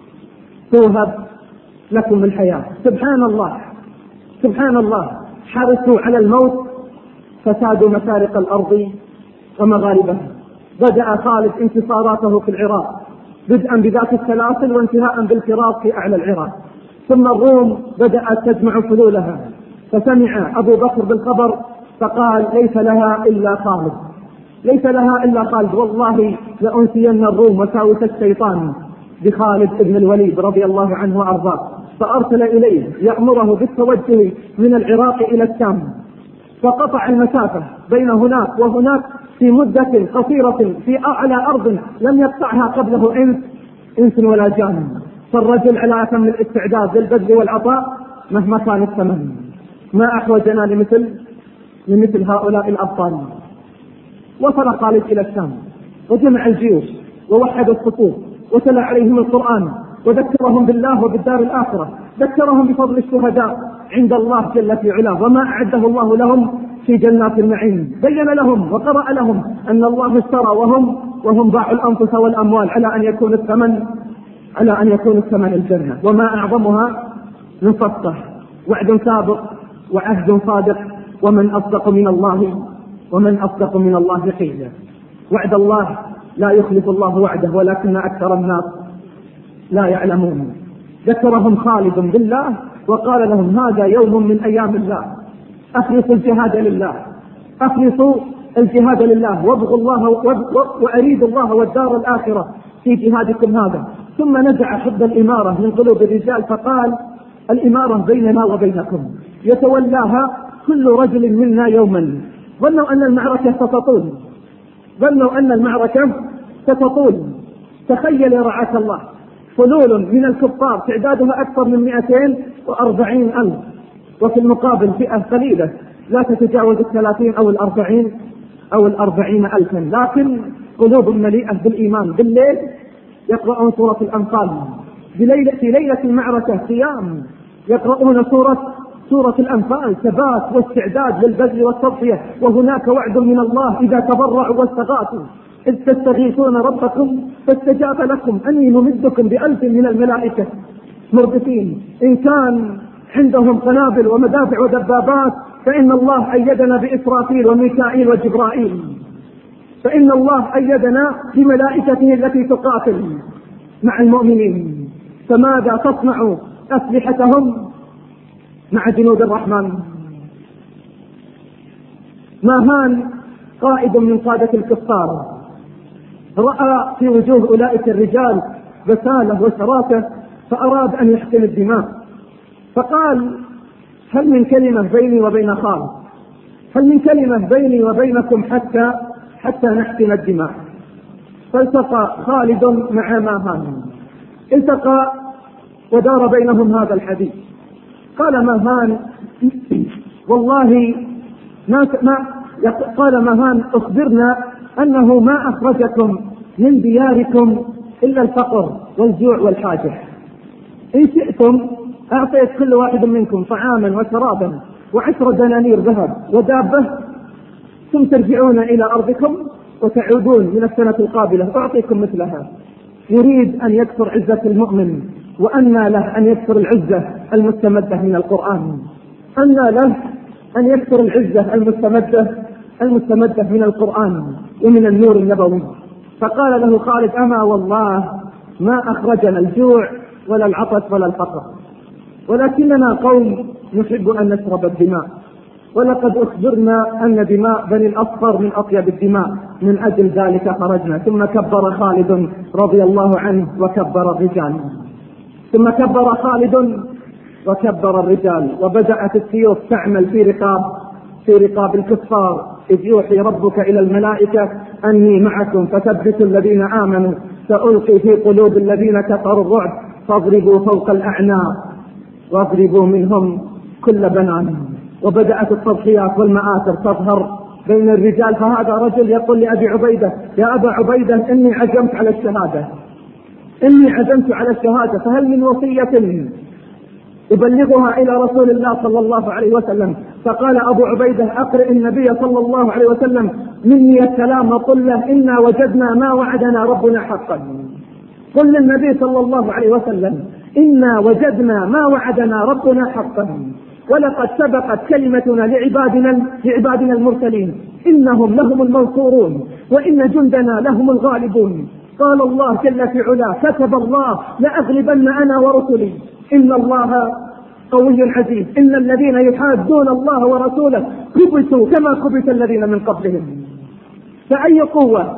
توهب لكم الحياة. سبحان الله سبحان الله، حرصوا على الموت فسادوا مشارق الأرض ومغاربها. بدأ خالد انتصاراته في العراق بدءا بذات السلاسل وانتهاء بالفراق في أعلى العراق، ثم الروم بدأت تجمع فلولها، فسمع أبو بكر بالخبر فقال ليس لها إلا خالد، ليس لها إلا خالد، والله لأنسين الروم وساوس الشيطان بخالد بن الوليد رضي الله عنه وأرضاه، فأرسل إليه يأمره بالتوجه من العراق إلى الشام، فقطع المسافة بين هناك وهناك في مدة قصيرة في أعلى أرض لم يقطعها قبله إنس إنس ولا جان. فالرجل على أتم الاستعداد للبذل والعطاء مهما كان الثمن. ما أحوجنا لمثل لمثل هؤلاء الأبطال. وصل خالد إلى الشام وجمع الجيوش ووحد الصفوف وتلا عليهم القرآن وذكرهم بالله وبالدار الآخرة، ذكرهم بفضل الشهداء عند الله جل في علاه وما أعده الله لهم في جنات النعيم. بين لهم وقرأ لهم أن الله اشترى وهم وهم باعوا الأنفس والأموال على أن يكون الثمن على أن يكون الثمن الجنة، وما أعظمها من صفقة، وعد سابق وعهد صادق، ومن أصدق من الله ومن أصدق من الله قيلا. وعد الله لا يخلف الله وعده ولكن أكثر الناس لا يعلمون. ذكرهم خالد بالله وقال لهم هذا يوم من أيام الله، أخلصوا الجهاد لله، أخلصوا الجهاد لله وابغوا الله وأريدوا الله والدار الآخرة في جهادكم هذا. ثم نزع حب الإمارة من قلوب الرجال فقال الإمارة بيننا وبينكم يتولاها كل رجل منا يوما. ظنوا أن المعركة ستطول ظنوا أن المعركة ستطول تخيل يا رعاك الله فلول من الكفار تعدادها أكثر من مئتين وأربعين ألف، وفي المقابل فئة قليلة لا تتجاوز الثلاثين أو الأربعين أو الأربعين ألفا، لكن قلوب مليئة بالإيمان. بالليل يقرؤون سورة الأنفال، بليلة في ليلة المعركة قيام يقرؤون سورة سورة الأنفال، ثبات واستعداد للبذل والتضحية. وهناك وعد من الله إذا تضرعوا واستغاثوا إذ تستغيثون ربكم فاستجاب لكم أني ممدكم بألف من الملائكة مردفين. إن كان عندهم قنابل ومدافع ودبابات فإن الله أيدنا بإسرافيل وميكائيل وجبرائيل، فإن الله أيدنا بملائكته التي تقاتل مع المؤمنين. فماذا تصنع أسلحتهم مع جنود الرحمن؟ ماهان قائد من قادة الكفار رأى في وجوه أولئك الرجال بسالة وشراسة فأراد أن يحقن الدماء، فقال هل من كلمة بيني وبين خالد، هل من كلمة بيني وبينكم حتى حتى نحقن الدماء؟ فالتقى خالد مع ماهان، التقى ودار بينهم هذا الحديث. قال ماهان والله ما ما قال ماهان أخبرنا أنه ما أخرجكم من دياركم إلا الفقر والجوع والحاجة. إن شئتم أعطيت كل واحد منكم طعاما وشرابا وعشر دنانير ذهب ودابة، ثم ترجعون إلى أرضكم وتعودون من السنة القابلة أعطيكم مثلها. يريد أن يكثر عزة المؤمن، وأن له أن يكثر العزة المستمدة من القرآن، أن له أن يكثر العزة المستمدة المستمدة من القرآن ومن النور النبوي. فقال له خالد أما والله ما أخرجنا الجوع ولا العطش ولا الفقر، ولكننا قوم نحب أن نشرب الدماء، ولقد أخبرنا أن دماء بني الأصفر من أطيب الدماء، من أجل ذلك خرجنا. ثم كبر خالد رضي الله عنه وكبر الرجال، ثم كبر خالد وكبر الرجال، وبدأت السيوف تعمل في رقاب في رقاب الكفار. إذ يوحي ربك إلى الملائكة أني معكم فثبتوا الذين آمنوا سألقي في قلوب الذين كفروا الرعب فاضربوا فوق الأعناق واضربوا منهم كل بنان. وبدأت التضحيات والمآثر تظهر بين الرجال. فهذا رجل يقول لأبي عبيدة يا أبا عبيدة إني عزمت على الشهادة إني عزمت على الشهادة فهل من وصية يبلغها إلى رسول الله صلى الله عليه وسلم؟ فقال أبو عبيدة أقرئ النبي صلى الله عليه وسلم مني السلام وقل له إنا وجدنا ما وعدنا ربنا حقا. قل للنبي صلى الله عليه وسلم إنا وجدنا ما وعدنا ربنا حقا، ولقد سبقت كلمتنا لعبادنا لعبادنا المرسلين إنهم لهم المنصورون وإن جندنا لهم الغالبون. قال الله جل في علاه كتب الله لأغلبن أنا ورسلي إن الله قوي عزيز. إن الذين يحادون الله ورسوله كبتوا كما كبت الذين من قبلهم. فأي قوة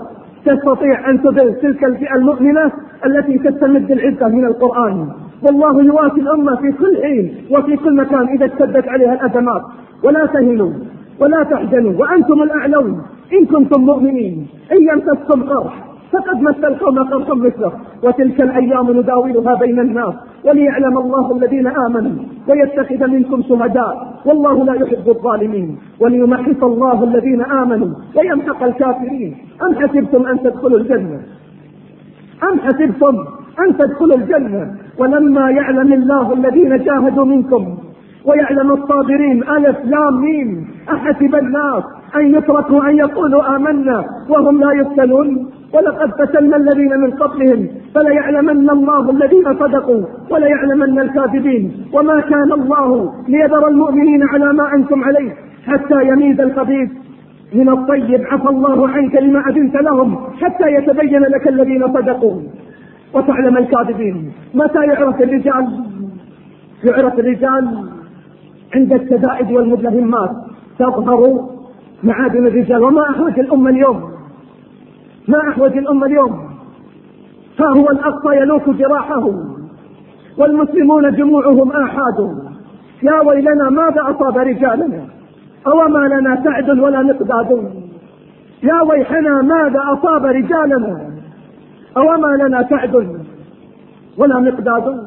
تستطيع أن تضل تلك الفئة المؤمنة التي تستمد العزة من القرآن. والله يواسي الأمة في كل حين وفي كل مكان إذا اشتدت عليها الأزمات. ولا تهنوا ولا تحزنوا وأنتم الأعلون إن كنتم مؤمنين. إن يمسسكم قرح فقد مس القوم قرح مثله وتلك الأيام نداولها بين الناس وليعلم الله الذين آمنوا ويتخذ منكم شهداء والله لا يحب الظالمين وليمحص الله الذين آمنوا ويمحق الكافرين. أم حسبتم أن تدخلوا الجنة أم حسبتم أن تدخلوا الجنة ولما يعلم الله الذين جاهدوا منكم ويعلم الصابرين. ألف لام ميم. أحسب الناس أن يتركوا أن يقولوا آمنا وهم لا يفتنون ولقد فتنا الذين من قبلهم فليعلمن الله الذين صدقوا وليعلمن الكاذبين. وما كان الله ليذر المؤمنين على ما أنتم عليه حتى يميز الخبيث من الطيب. عفى الله عنك لما أذنت لهم حتى يتبين لك الذين صدقوا وتعلم الكاذبين. متى يعرف الرجال؟ يعرف الرجال عند الشدائد والمدلهمات تظهر معادن الرجال. وما أحوج الأمة اليوم ما أحوج الأمة اليوم ها هو الأقصى يلوك جراحه والمسلمون جموعهم آحاد. يا ويلنا ماذا أصاب رجالنا أوما لنا سعد ولا مقداد. يا ويحنا ماذا أصاب رجالنا أوما لنا سعد ولا مقداد.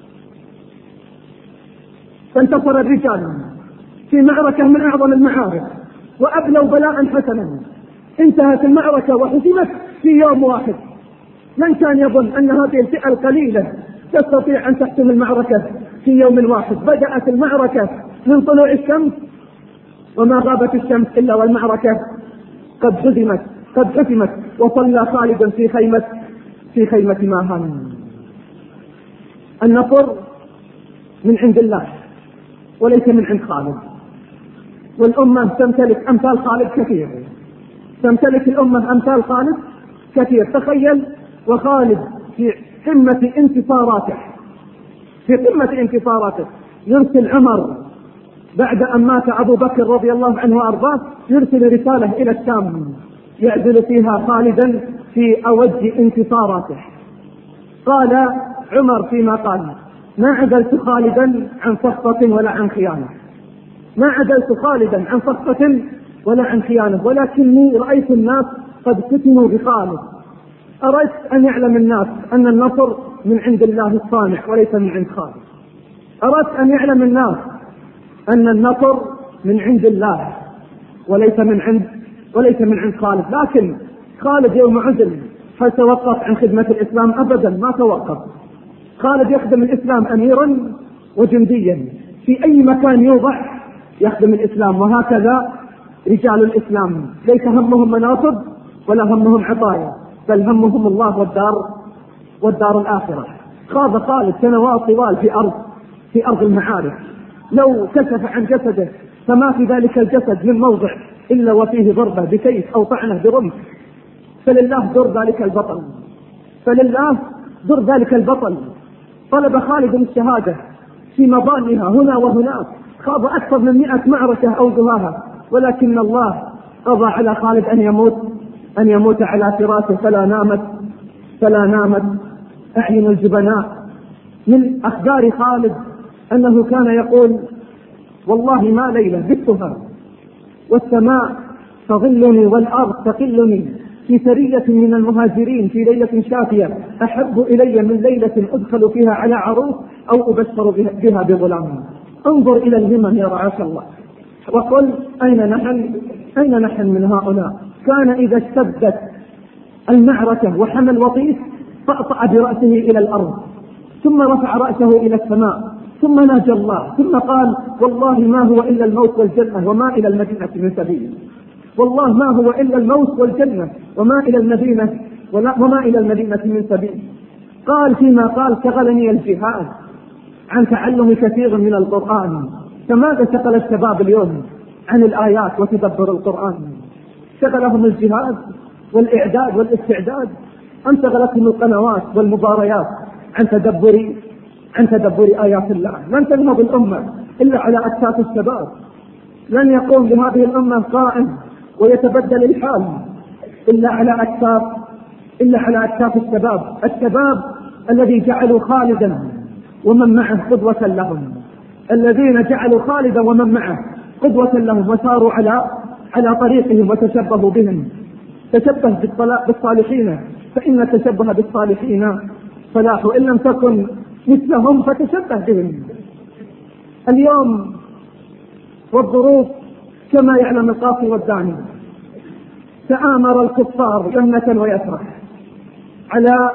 فانتصر الرجال في معركة من أعظم المعارك وأبلوا بلاء حسنا. انتهت المعركة وحسمت في يوم واحد. من كان يظن أن هذه الفئة القليلة تستطيع أن تحسم المعركة في يوم واحد؟ بدأت المعركة من طلوع الشمس وما غابت الشمس إلا والمعركة قد حسمت قد حسمت وصلى خالد في خيمة في خيمة ماهان. النصر من عند الله وليس من عند خالد. والأمة تمتلك أمثال خالد كثير تمتلك الأمة أمثال خالد كثير. تخيل وخالد في قمة انتصاراته في قمة انتصاراته يرسل عمر بعد أن مات أبو بكر رضي الله عنه وأرضاه يرسل رسالة إلى الشام يعزل فيها خالدا في أوج انتصاراته. قال عمر فيما قال: ما عزلت خالدا عن صفقة ولا عن خيانة ما عزلت خالدا عن صفقة ولا عن خيانة ولكني رأيت الناس قد فتنوا بخالد. أردت أن يعلم الناس أن النصر من عند الله الصانع وليس من عند خالد. أردت أن يعلم الناس أن النصر من عند الله وليس من عند وليس من عند خالد. لكن خالد يوم عزل هل توقف عن خدمة الإسلام؟ أبدا ما توقف. خالد يخدم الإسلام أميرا وجنديا في أي مكان يوضع يخدم الإسلام. وهكذا رجال الإسلام ليس همهم مناصب ولا همهم عطايا بل همهم الله والدار والدار الآخرة. خاض خالد سنوات طوال في أرض في أرض المعارك. لو كشف عن جسده فما في ذلك الجسد من موضع إلا وفيه ضربة بسيف أو طعنة برمح. فلله در ذلك البطل فلله در ذلك البطل طلب خالد الشهادة في مضانها هنا وهناك. خاض أكثر من مئة معركة أو دهاها ولكن الله قضى على خالد أن يموت أن يموت على فراشه. فلا نامت فلا نامت أعين الجبناء. من أخبار خالد أنه كان يقول: والله ما ليلة بتها والسماء تظلني والأرض تقلني في سرية من المهاجرين في ليلة شافية أحب إلي من ليلة أدخل فيها على عروس أو أبشر بها بغلام. انظر إلى الهمم يا رعاك الله وقل أين نحن أين نحن من هؤلاء؟ كان إذا اشتدت المعركة وحمى الوطيس فأطأ برأسه إلى الأرض ثم رفع رأسه إلى السماء ثم ناجى الله ثم قال: والله ما هو إلا الموت والجنة وما إلى المدينة من سبيل. والله ما هو إلا الموت والجنة وما إلى المدينة وما إلى المدينة من سبيل. قال فيما قال: شغلني الجهاد عن تعلم كثير من القرآن. فماذا شغل الشباب اليوم عن الآيات وتدبر القرآن؟ شغلهم الجهاد والإعداد والاستعداد أم شغلتهم القنوات والمباريات عن تدبر عن تدبر آيات الله؟ لن تنهض الأمة إلا على أكتاف الشباب. لن يقوم لهذه الأمة قائم ويتبدل الحال إلا على أكتاف إلا على أكتاف الشباب، الشباب الذي جعلوا خالدا ومن معه قدوة لهم، الذين جعلوا خالدا ومن معه قدوة لهم وساروا على على طريقهم وتشبهوا بهم. تشبه بالصالحين فإن التشبه بالصالحين فلاح، إن لم تكن مثلهم فتشبه بهم. اليوم والظروف كما يعلم القاصي والداني، تآمر الكفار يمنة ويسرة على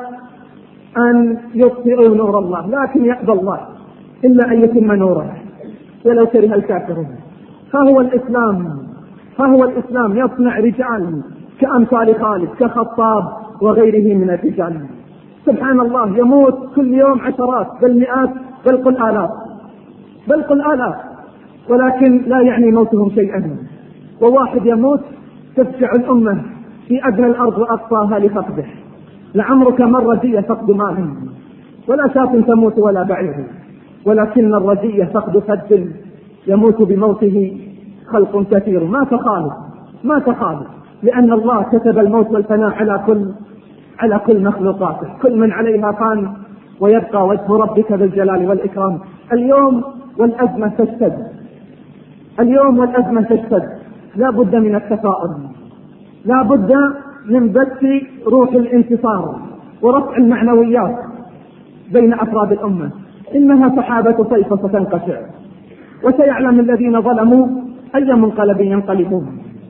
أن يطفئوا نور الله، لكن يأبى الله إلا أن يتم نوره ولو كره الكافرون. فهو الإسلام فهو الإسلام يصنع رجال كأمثال خالد كخطاب وغيره من الرجال. سبحان الله، يموت كل يوم عشرات بل مئات بل قل آلاف بل قل آلاف ولكن لا يعني موتهم شيئا. وواحد يموت تفجع الأمة في أدنى الأرض وأقصاها لفقده. لعمرك ما الرزية فقد مال، ولا شاة تموت ولا بعير، ولكن الرزية فقد فد يموت بموته خلق كثير. ما تخالف ما تخالف لأن الله كتب الموت والفناء على كل على كل مخلوقاته. كل من عليها فان ويبقى وجه ربك بالجلال والإكرام. اليوم والأزمة تشتد اليوم والأزمة تشتد لا بد من التفاؤل، لا بد من بث روح الانتصار ورفع المعنويات بين أفراد الأمة. إنها سحابة صيف ستنقشع، وسيعلم الذين ظلموا أي منقلب ينقلبون.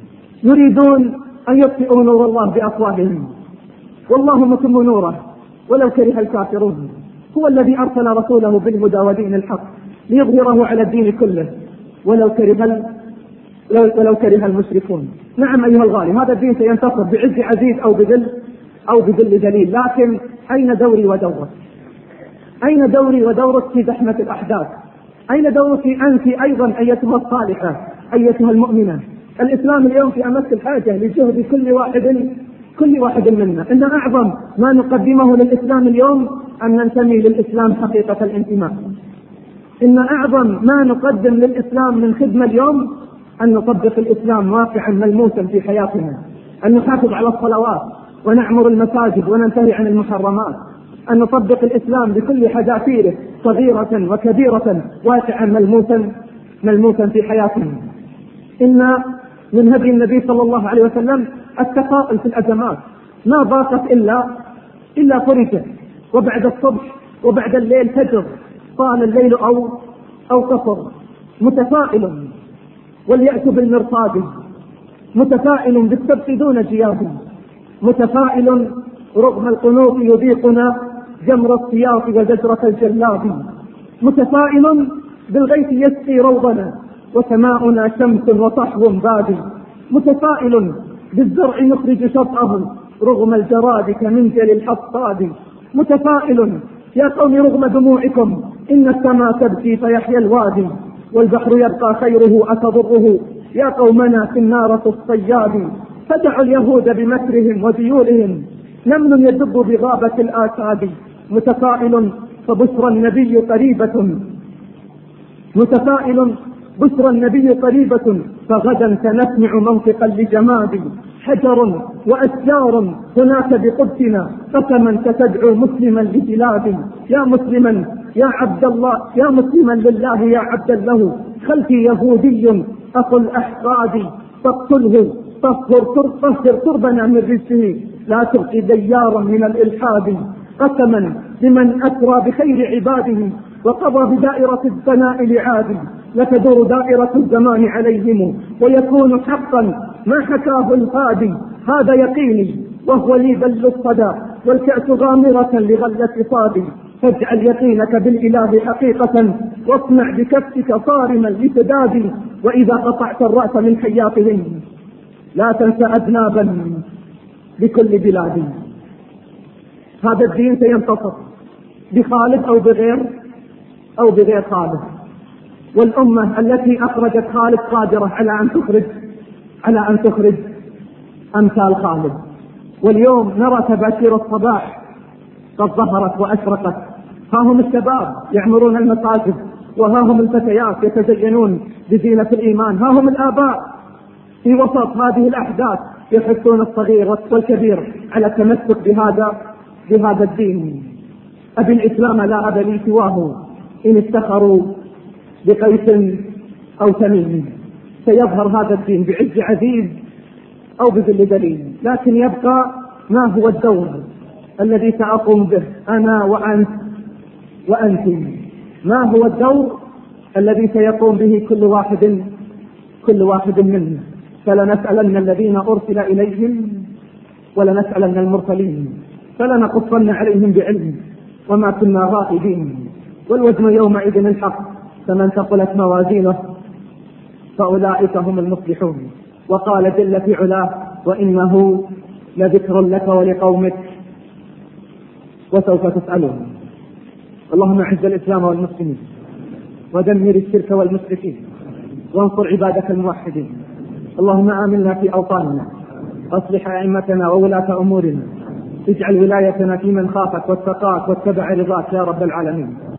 يريدون أن يطفئوا نور الله بأفواههم، والله متم نوره ولو كره الكافرون. هو الذي أرسل رسوله بالهدى ودين الحق ليظهره على الدين كله ولو كره ولو كره المشركون. نعم أيها الغالي، هذا الدين سينتصر بعز عزيز أو بذل أو بذل ذليل، لكن أين دوري ودورك؟ أين دوري ودورك في زحمة الأحداث؟ أين دورك أنت أيضا أيتها الصالحة أيتها المؤمنة؟ الإسلام اليوم في أمس الحاجة لجهد كل واحد كل واحد منا. إن أعظم ما نقدمه للإسلام اليوم أن ننتمي للإسلام حقيقة الانتماء. إن أعظم ما نقدم للإسلام من خدمة اليوم أن نطبق الإسلام واقعا ملموسا في حياتنا، أن نحافظ على الصلوات ونعمر المساجد وننتهي عن المحرمات، أن نطبق الإسلام بكل حذافيره صغيرة وكبيرة واقعا ملموسا ملموسا في حياتنا. إن من هدي النبي صلى الله عليه وسلم التفاؤل في الأزمات، ما ضاقت إلا إلا فرجت، وبعد الصبح وبعد الليل فجر، طال الليل أو أو قصر. متفائل واليأس بالمرصاد، متفائل بالسبت دون جياد، متفائل رغم القنوط يذيقنا جمر السياط وزجرة الجلاد، متفائل بالغيث يسقي روضنا وسماؤنا شمس وصحو بادي، متفائل بالزرع يخرج شطأه رغم الجراد كمنجل الحصاد، متفائل يا قوم رغم دموعكم إن السماء تبكي فيحيى الوادي، والبحر يبقى خيره أتضره يا قومنا في النار الصياد، فدعوا اليهود بمكرهم وديولهم نمل يدب بغابة الآساد، متفائل فبشرى النبي قريبة متفائل بشرى النبي قريبة فغدا سنسمع منطقا لجماد، حجر وأشجار هناك بقدسنا قسما ستدعو مسلما لبلاد، يا مسلما يا عبد الله يا مسلما لله يا عبدا له، خلفي يهودي أخو الأحقاد فاقتله طهر طهر تربنا من رجله لا تبقي ديارا من الإلحاد، قسما لمن أسرى بخير عباده وقضى بدائرة الثناء لعاد، لتدور دائرة الزمان عليهم ويكون حقا ما حكاه الهادي، هذا يقيني وهو لي بل الصدى والكأس غامرة لغلة صادي، فاجعل يقينك بالإله حقيقة واصنع بكفك صارما لسداد، وإذا قطعت الرأس من حياتهم لا تنسى أذنابا بكل بلاد. هذا الدين سينتصر بخالد أو بغير أو بغير خالد، والأمة التي أخرجت خالد قادرة على أن تخرج على أن تخرج أمثال خالد. واليوم نرى تباشير الصباح قد ظهرت وأشرقت، ها هم الشباب يعمرون المساجد، وها هم الفتيات يتزينون بزينة الإيمان، ها هم الآباء في وسط هذه الأحداث يحثون الصغير والكبير على التمسك بهذا بهذا الدين. أبي الإسلام لا أب لي سواه إن افتخروا بقيس أو تميم. سيظهر هذا الدين بعز عزيز أو بذل دليل، لكن يبقى ما هو الدور الذي سأقوم به أنا وأنت وأنت. ما هو الدور الذي سيقوم به كل واحد كل واحد منا؟ فلنسألن الذين أرسل إليهم ولنسألن المرسلين فلنقصن عليهم بعلم وما كنا غائبين. والوزن يومئذ الحق، فمن ثقلت موازينه فأولئك هم المفلحون. وقال جل في علاه: وإنه لذكر لك ولقومك وسوف تسألون. اللهم أعز الإسلام والمسلمين ودمر الشرك والمشركين وانصر عبادك الموحدين. اللهم آمنا في أوطاننا، أصلح أئمتنا وولاة أمورنا، اجعل ولايتنا في من خافك واتقاك واتبع رضاك يا رب العالمين.